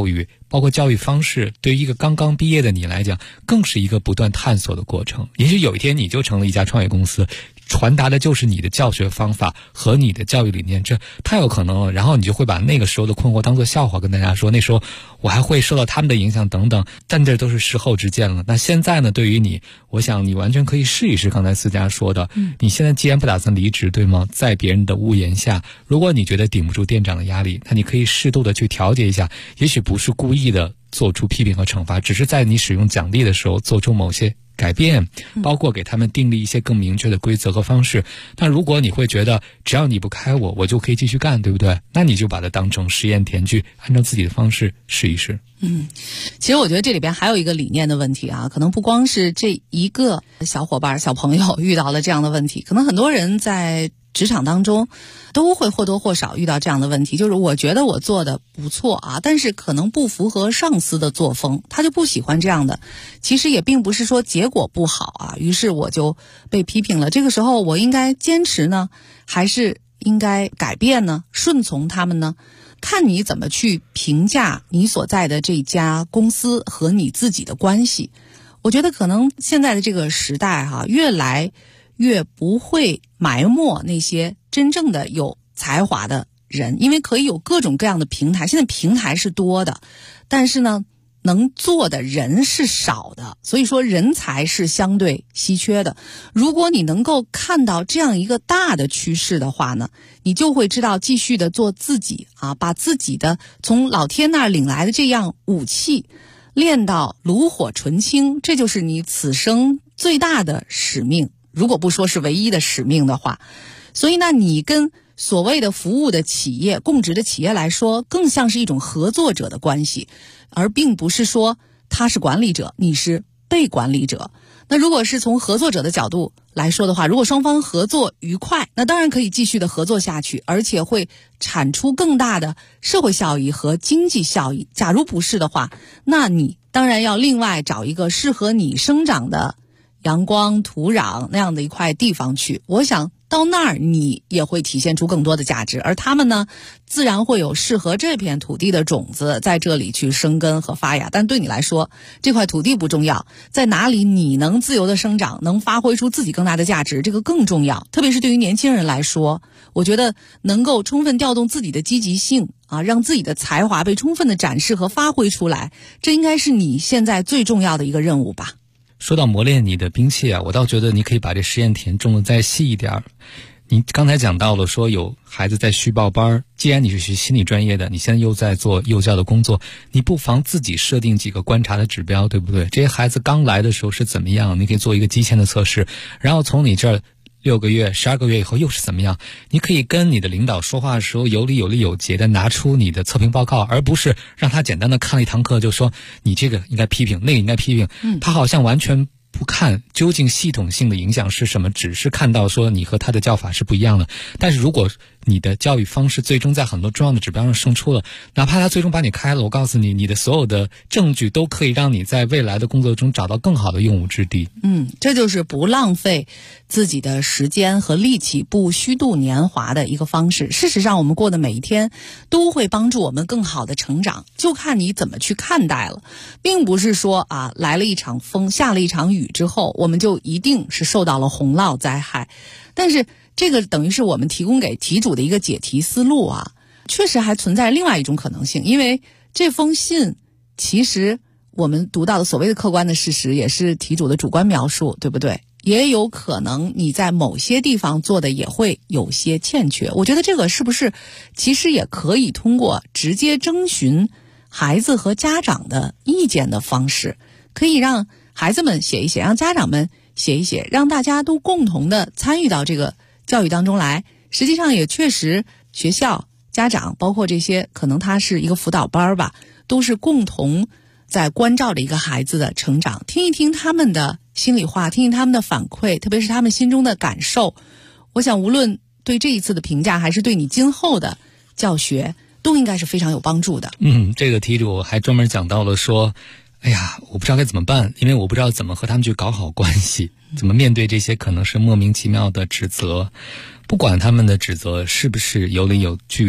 包括教育方式，对于一个刚刚毕业的你来讲，更是一个不断探索的过程。也许有一天你就成了一家创业公司，传达的就是你的教学方法和你的教育理念，这太有可能了。然后你就会把那个时候的困惑当作笑话跟大家说，那时候我还会受到他们的影响等等，但这都是事后之见了。那现在呢，对于你，我想你完全可以试一试刚才思佳说的，你现在既然不打算离职，对吗？在别人的屋檐下，如果你觉得顶不住店长的压力，那你可以适度的去调节一下，也许不是故意的做出批评和惩罚，只是在你使用奖励的时候做出某些改变，包括给他们订立一些更明确的规则和方式。但如果你会觉得只要你不开我就可以继续干，对不对？那你就把它当成实验田去按照自己的方式试一试。 其实我觉得这里边还有一个理念的问题啊，可能不光是这一个小伙伴小朋友遇到了这样的问题，可能很多人在职场当中都会或多或少遇到这样的问题，就是我觉得我做的不错啊，但是可能不符合上司的作风，他就不喜欢这样的。其实也并不是说结果不好啊，于是我就被批评了。这个时候我应该坚持呢，还是应该改变呢？顺从他们呢？看你怎么去评价你所在的这家公司和你自己的关系。我觉得可能现在的这个时代越来越不会埋没那些真正的有才华的人，因为可以有各种各样的平台，现在平台是多的，但是呢能做的人是少的，所以说人才是相对稀缺的。如果你能够看到这样一个大的趋势的话呢，你就会知道继续的做自己啊，把自己的从老天那儿领来的这样武器练到炉火纯青，这就是你此生最大的使命，如果不说是唯一的使命的话。所以呢，你跟所谓的服务的企业、供职的企业来说，更像是一种合作者的关系，而并不是说他是管理者，你是被管理者。那如果是从合作者的角度来说的话，如果双方合作愉快，那当然可以继续的合作下去，而且会产出更大的社会效益和经济效益。假如不是的话，那你当然要另外找一个适合你生长的阳光、土壤那样的一块地方去。我想到那儿你也会体现出更多的价值，而他们呢，自然会有适合这片土地的种子在这里去生根和发芽。但对你来说，这块土地不重要，在哪里你能自由的生长，能发挥出自己更大的价值，这个更重要。特别是对于年轻人来说，我觉得能够充分调动自己的积极性啊，让自己的才华被充分的展示和发挥出来，这应该是你现在最重要的一个任务吧。 说到磨练你的兵器啊，我倒觉得你可以把这实验田种得再细一点。你刚才讲到了说有孩子在续报班，既然你是学心理专业的，你现在又在做幼教的工作，你不妨自己设定几个观察的指标，对不对？这些孩子刚来的时候是怎么样，你可以做一个基线的测试，然后从你这儿6个月、12个月以后又是怎么样？你可以跟你的领导说话的时候有理有利有节的拿出你的测评报告，而不是让他简单的看了一堂课就说你这个应该批评，那个应该批评。他好像完全不看究竟系统性的影响是什么，只是看到说你和他的教法是不一样的。但是如果你的教育方式最终在很多重要的指标上胜出了，哪怕他最终把你开了，我告诉你，你的所有的证据都可以让你在未来的工作中找到更好的用武之地。 这就是不浪费自己的时间和力气，不虚度年华的一个方式。事实上，我们过的每一天都会帮助我们更好的成长，就看你怎么去看待了。并不是说来了一场风，下了一场雨之后，我们就一定是受到了洪涝灾害。但是这个等于是我们提供给题主的一个解题思路啊，确实还存在另外一种可能性，因为这封信其实我们读到的所谓的客观的事实也是题主的主观描述，对不对？也有可能你在某些地方做的也会有些欠缺。我觉得这个是不是其实也可以通过直接征询孩子和家长的意见的方式，可以让孩子们写一写，让家长们写一写，让大家都共同的参与到这个教育当中来。实际上也确实学校、家长包括这些可能他是一个辅导班吧，都是共同在关照着一个孩子的成长，听一听他们的心里话，听听他们的反馈，特别是他们心中的感受。我想无论对这一次的评价还是对你今后的教学都应该是非常有帮助的。 这个题主还专门讲到了说，哎呀，我不知道该怎么办，因为我不知道怎么和他们去搞好关系，怎么面对这些可能是莫名其妙的指责，不管他们的指责是不是有理有据的，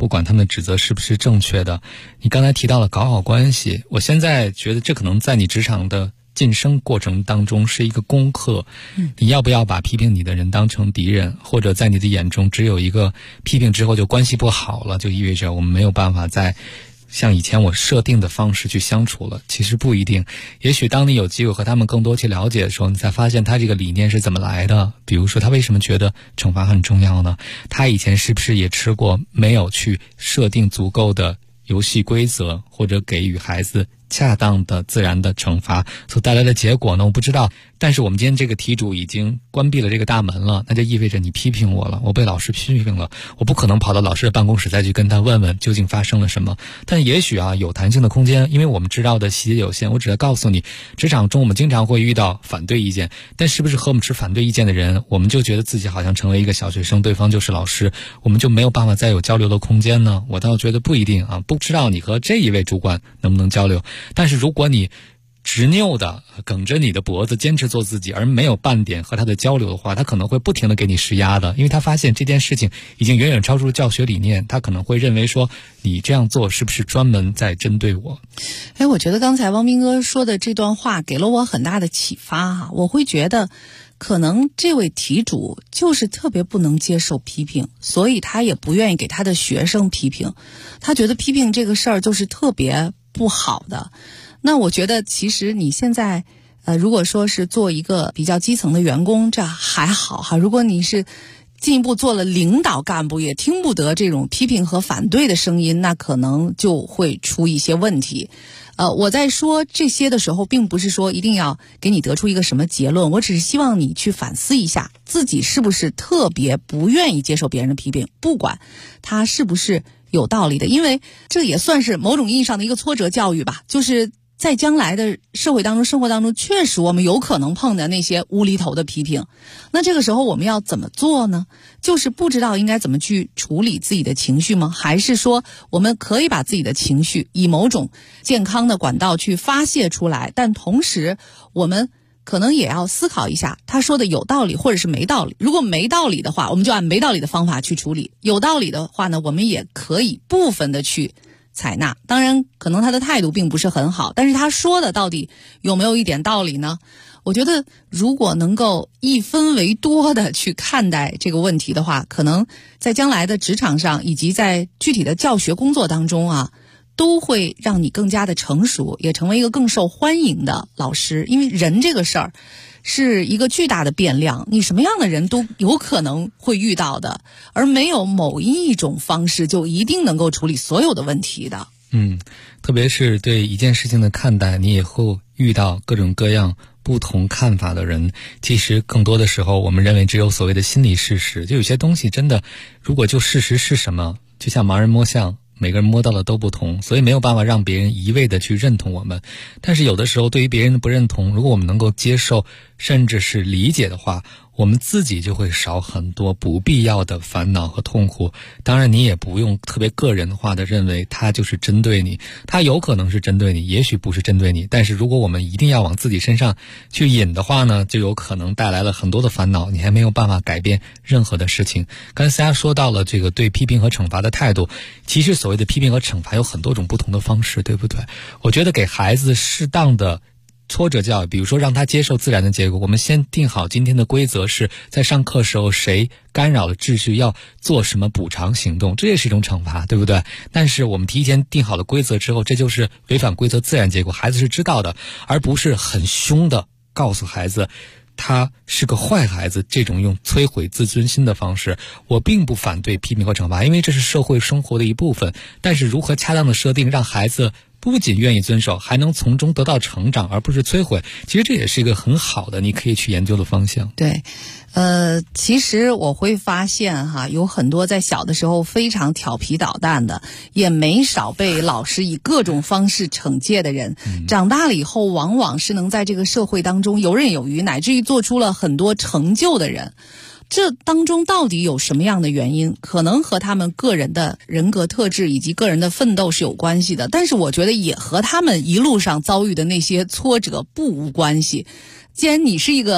不管他们的指责是不是正确的。你刚才提到了搞好关系，我现在觉得这可能在你职场的晋升过程当中是一个功课。你要不要把批评你的人当成敌人，或者在你的眼中只有一个批评之后就关系不好了，就意味着我们没有办法再像以前我设定的方式去相处了。其实不一定，也许当你有机会和他们更多去了解的时候，你才发现他这个理念是怎么来的。比如说他为什么觉得惩罚很重要呢？他以前是不是也吃过没有去设定足够的游戏规则，或者给予孩子恰当的自然的惩罚所带来的结果呢？我不知道。但是我们今天这个题主已经关闭了这个大门了，那就意味着你批评我了，我被老师批评了，我不可能跑到老师的办公室再去跟他问问究竟发生了什么。但也许有弹性的空间，因为我们知道的细节有限，我只在告诉你，职场中我们经常会遇到反对意见，但是不是和我们持反对意见的人，我们就觉得自己好像成为一个小学生，对方就是老师，我们就没有办法再有交流的空间呢？我倒觉得不一定啊，不知道你和这一位主管能不能交流。但是如果你执拗的梗着你的脖子坚持做自己，而没有半点和他的交流的话，他可能会不停的给你施压的，因为他发现这件事情已经远远超出教学理念，他可能会认为说你这样做是不是专门在针对我。 我觉得刚才汪斌哥说的这段话给了我很大的启发我会觉得可能这位题主就是特别不能接受批评，所以他也不愿意给他的学生批评，他觉得批评这个事儿就是特别不好的。那我觉得其实你现在如果说是做一个比较基层的员工，这还好哈。如果你是进一步做了领导干部，也听不得这种批评和反对的声音，那可能就会出一些问题。我在说这些的时候，并不是说一定要给你得出一个什么结论，我只是希望你去反思一下自己是不是特别不愿意接受别人的批评，不管他是不是有道理的，因为这也算是某种意义上的一个挫折教育吧。就是在将来的社会当中、生活当中，确实我们有可能碰见那些无厘头的批评。那这个时候我们要怎么做呢？就是不知道应该怎么去处理自己的情绪吗？还是说我们可以把自己的情绪以某种健康的管道去发泄出来，但同时我们可能也要思考一下他说的有道理或者是没道理。如果没道理的话，我们就按没道理的方法去处理；有道理的话呢，我们也可以部分的去采纳。当然可能他的态度并不是很好，但是他说的到底有没有一点道理呢？我觉得如果能够一分为多的去看待这个问题的话，可能在将来的职场上以及在具体的教学工作当中都会让你更加的成熟，也成为一个更受欢迎的老师。因为人这个事儿是一个巨大的变量，你什么样的人都有可能会遇到的，而没有某一种方式就一定能够处理所有的问题的。 特别是对一件事情的看待，你以后遇到各种各样不同看法的人，其实更多的时候我们认为只有所谓的心理事实，就有些东西真的如果就事实是什么，就像盲人摸象，每个人摸到的都不同，所以没有办法让别人一味的去认同我们。但是有的时候对于别人的不认同，如果我们能够接受甚至是理解的话，我们自己就会少很多不必要的烦恼和痛苦。当然你也不用特别个人化的认为他就是针对你，他有可能是针对你，也许不是针对你，但是如果我们一定要往自己身上去引的话呢，就有可能带来了很多的烦恼，你还没有办法改变任何的事情。刚才大家说到了这个对批评和惩罚的态度，其实所谓的批评和惩罚有很多种不同的方式，对不对？我觉得给孩子适当的挫折教育，比如说让他接受自然的结果，我们先定好今天的规则，是在上课时候谁干扰了秩序要做什么补偿行动，这也是一种惩罚，对不对？但是我们提前定好了规则之后，这就是违反规则自然结果，孩子是知道的，而不是很凶的告诉孩子他是个坏孩子，这种用摧毁自尊心的方式。我并不反对批评和惩罚，因为这是社会生活的一部分，但是如何恰当的设定，让孩子不仅愿意遵守，还能从中得到成长，而不是摧毁，其实这也是一个很好的你可以去研究的方向。 对，其实我会发现有很多在小的时候非常调皮捣蛋的，也没少被老师以各种方式惩戒的人，长大了以后往往是能在这个社会当中游刃有余，乃至于做出了很多成就的人。这当中到底有什么样的原因？可能和他们个人的人格特质以及个人的奋斗是有关系的，但是我觉得也和他们一路上遭遇的那些挫折不无关系。既然你是一个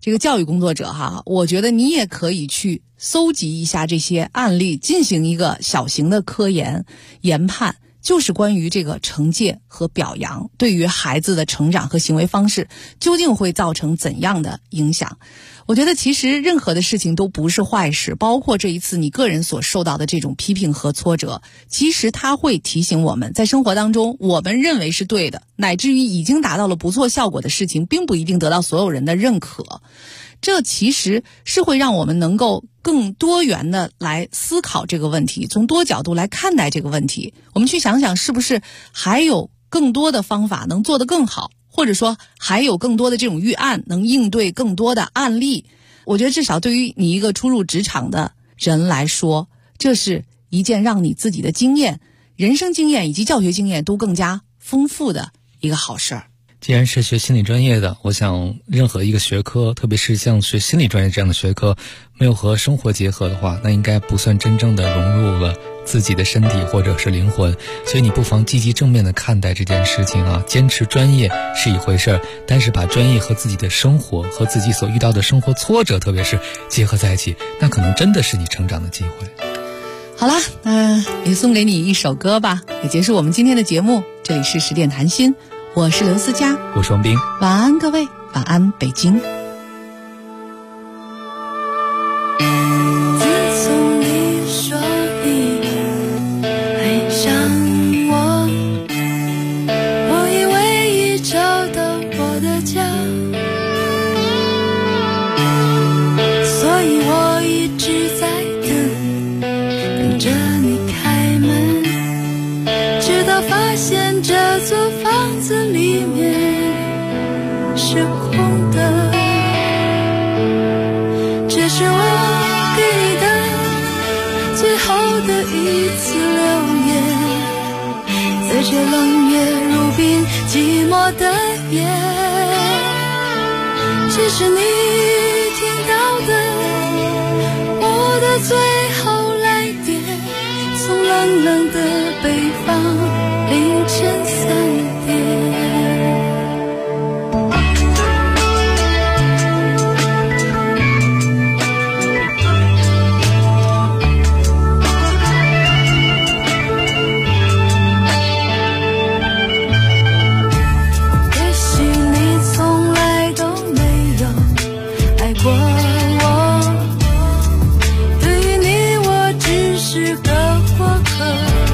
这个教育工作者哈，我觉得你也可以去搜集一下这些案例，进行一个小型的科研研判，就是关于这个惩戒和表扬对于孩子的成长和行为方式究竟会造成怎样的影响。我觉得其实任何的事情都不是坏事，包括这一次你个人所受到的这种批评和挫折，其实它会提醒我们，在生活当中我们认为是对的，乃至于已经达到了不错效果的事情，并不一定得到所有人的认可。这其实是会让我们能够更多元的来思考这个问题，从多角度来看待这个问题。我们去想想是不是还有更多的方法能做得更好，或者说还有更多的这种预案能应对更多的案例。我觉得至少对于你一个初入职场的人来说，这是一件让你自己的经验、人生经验以及教学经验都更加丰富的一个好事儿。 既然是学心理专业的，我想任何一个学科，特别是像学心理专业这样的学科，没有和生活结合的话，那应该不算真正的融入了自己的身体或者是灵魂。所以你不妨积极正面的看待这件事情啊，坚持专业是一回事儿，但是把专业和自己的生活和自己所遇到的生活挫折特别是结合在一起，那可能真的是你成长的机会。 好啦，也送给你一首歌吧，也结束我们今天的节目。这里是10点谈心，我是刘思佳， 我是王斌， 晚安各位，晚安北京。 自从你说你爱上我，我以为已找到我的家，所以我一直在等着你开门，直到发现这座房子里面是空的。这是我给你的最后的一次留言，在这冷夜如冰寂寞的夜，这是你听到的我的最后来电，从冷冷的北方凌晨3点。也许你从来都没有爱过我，对于你我只是个过客，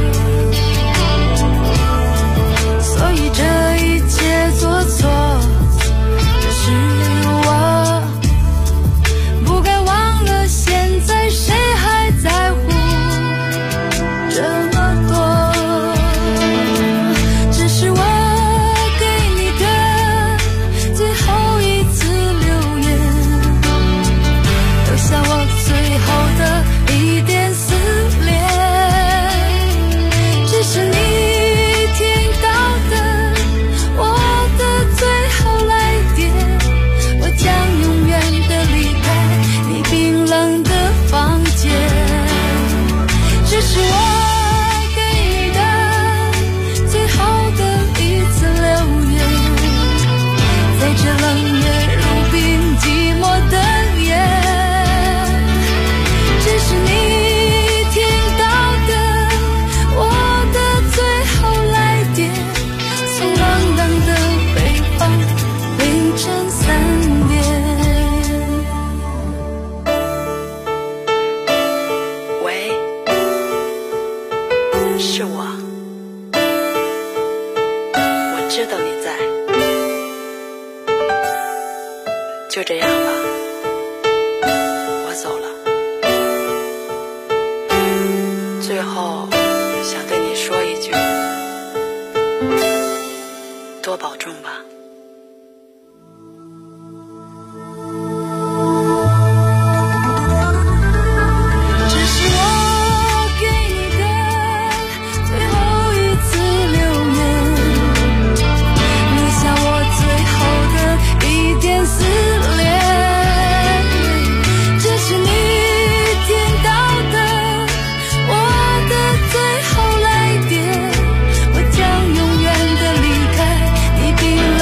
所以这一切做错的是我，不该忘了现在谁还在乎这么多。这是我给你的最后一次留言，留下我最后的一点思念。这是你听到的我的最后来电，我将永远的离开你冰冷的房间。这是我给你的最后的一次留言，在这冷夜如冰寂寞的夜，这是你听到的我的最后来电，从冷冷的北方凌晨3点。 喂，是我，我知道你在，就这样吧，我走了。最后想对你说一句，多保重吧。 这是我给你的最后一次留言，留下我最后的一点思念。这是你听到的我的最后来电，我将永远的离开你冰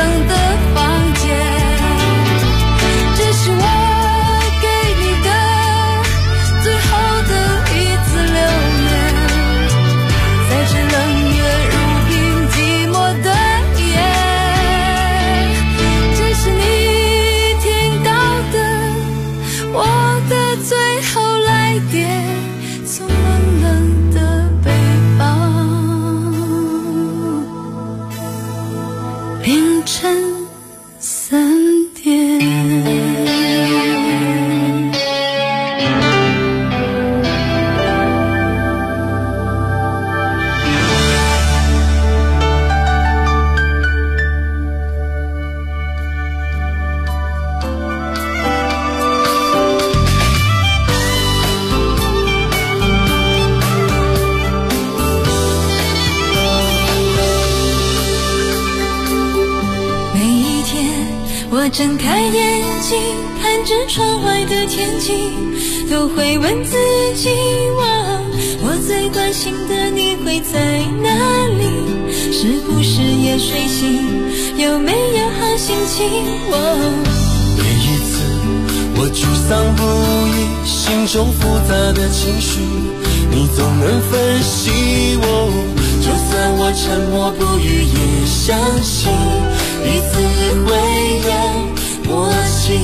睁开眼睛看着窗外的天气，都会问自己，我最关心的你会在哪里？是不是也睡醒？有没有好心情？ 每一次我沮丧不已，心中复杂的情绪，你总能分析我。就算我沉默不语，也相信彼此会有默契。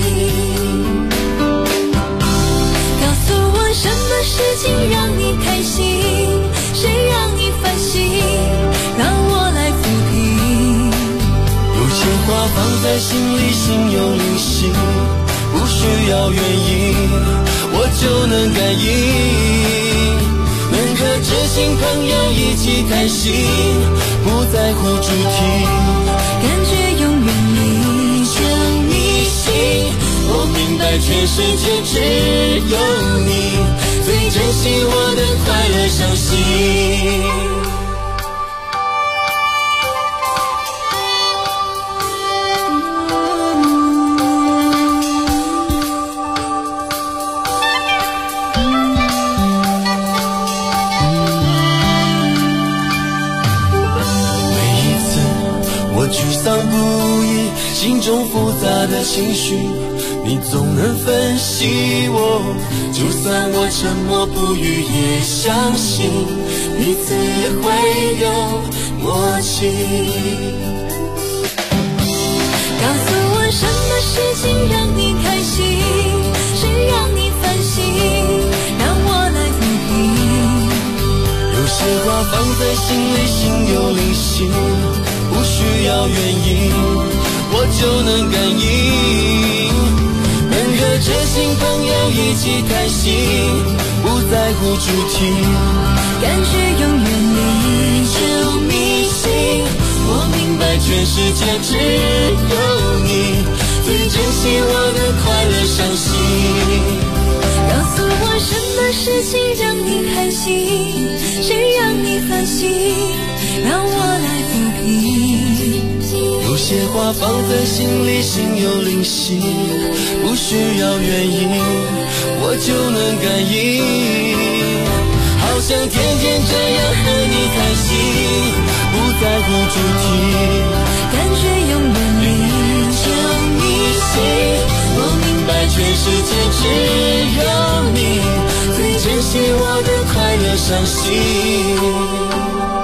告诉我什么事情让你开心，谁让你烦心，让我来抚平。 有些话放在心里，心有灵犀，不需要原因，我就能感应。能和知心朋友一起开心，不在乎主题， 感觉永远离就迷信。我明白全世界只有你最珍惜我的快乐伤心。不已，心中复杂的情绪，你总能分析我。就算我沉默不语，也相信彼此也会有默契。 告诉我什么事情让你开心，谁让你烦心，让我来抚平。 有些话放在心里，心有灵犀，不需要原因，我就能感应。能和知心朋友一起开心，不在乎主题， 感觉永远离就迷信。我明白全世界只有你最珍惜我的快乐伤心。 告诉我什么事情让你开心，谁让你烦心，让我来抚平。 有些话放在心里，心有灵犀，不需要原因，我就能感应。好想天天这样和你开心，不在乎主题， 感觉永远离就迷信。我明白全世界只有你最珍惜我的快乐伤心。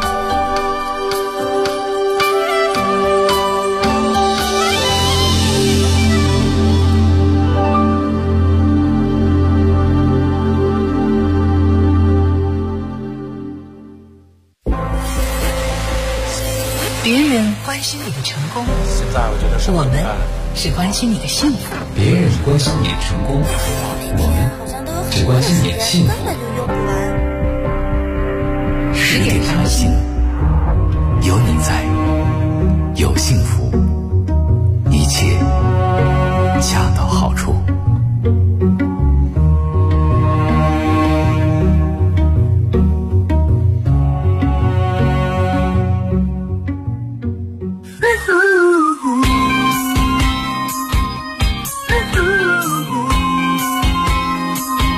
别人关心你的成功， 现在我觉得我们是关心你的幸福。 别人关心你的成功，我们只关心你的幸福。10点开心，有你在，有幸福。